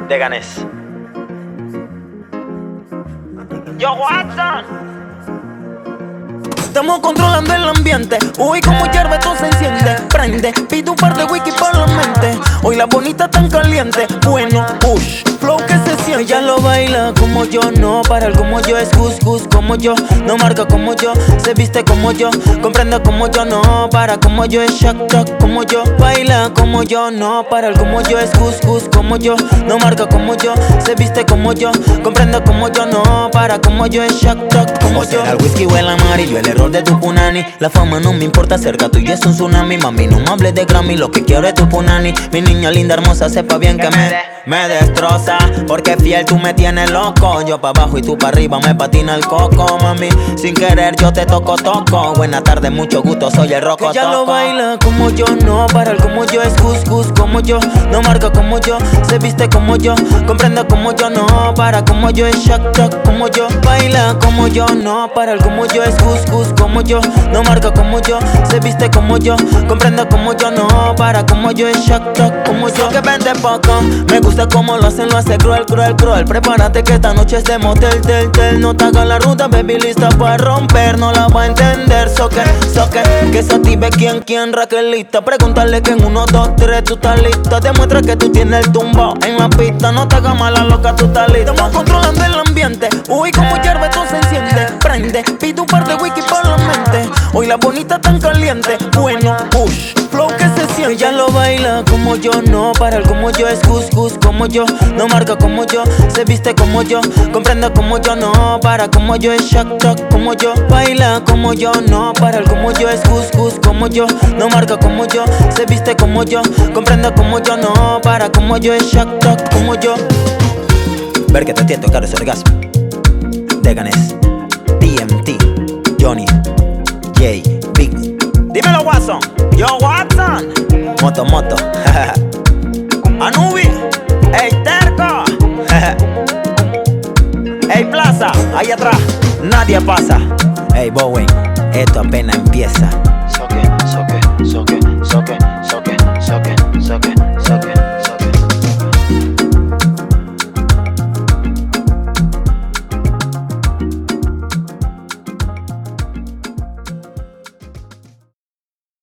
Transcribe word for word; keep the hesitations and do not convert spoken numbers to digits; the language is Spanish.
de Ganes. Yo, Watson. Estamos controlando el ambiente. Uy, como hierve todo se enciende. Prende, pide un par de wiki para la mente. Hoy la bonita tan caliente. Bueno, push, flow que se siente. Ella lo baila como yo, no para el como yo. Es gus gus como yo, no marca como yo. Se viste como yo, comprende como yo. No para como yo, es shack shack como yo. Baila como yo, no para el como yo. Es gus gus como yo, no marca como yo. Se viste como yo, comprende como yo. No para como yo, es shack shack como yo. El whisky o el amarillo, el error de tu punani. La fama no me importa, cerca tuyo es un tsunami. Mami, no me hables de Grammy, lo que quiero es tu punani. Mi niña linda, hermosa, sepa bien que me, me destroza. Porque fiel tú me tienes loco. Yo pa' abajo y tú pa' arriba, me patina el coco. Mami, sin querer yo te toco, toco. Buena tarde, mucho gusto, soy el roco. Ella lo baila como yo, no para el como yo. Es gus gus como yo, no marca como yo. Se viste como yo, comprende como yo. No para como yo, es shack shack como yo. Baila como yo, no para el como yo. Es gus gus como yo, no marca como yo. Se viste como yo, comprende como yo. No para como yo, es shack shack como yo. Que vende poco, me gusta como lo hacen, lo hace cruel, cruel, cruel. Prepárate que esta noche es de motel, tel, tel. No te hagas la ruta, baby, lista para romper. No la va a entender, so que, so que Que se active quien, quien, Raquelita. Pregúntale que en uno, dos, tres tú estás lista. Demuestra que tú tienes el tumbo en la pista. No te hagas mala loca, tú estás lista. Estamos controlando el ambiente. Uy, como hierve todo se enciende. Prende, pide un par de wiki para la mente. Hoy la bonita tan caliente. Bueno, push, flow que se siente. Ella lo baila como yo, no para el como yo. Es gus gus como yo, no marca como yo. Se viste como yo, comprende como yo. No para como yo, es shack shack como yo. Baila como yo, no para el como yo. Es gus gus como yo, no marca como yo. Se viste como yo, comprende como yo. No para como yo, es shack shack como yo. Ver que te tiento, caro, es orgasmo. De Ganes, T M T, Johnny, J, Big. Dímelo, Watson. Yo, Watson. Moto, moto. Anubi. Ey, Terco. Ey, Plaza. Ahí atrás. Nadie pasa. Hey, Bowen, esto apenas empieza.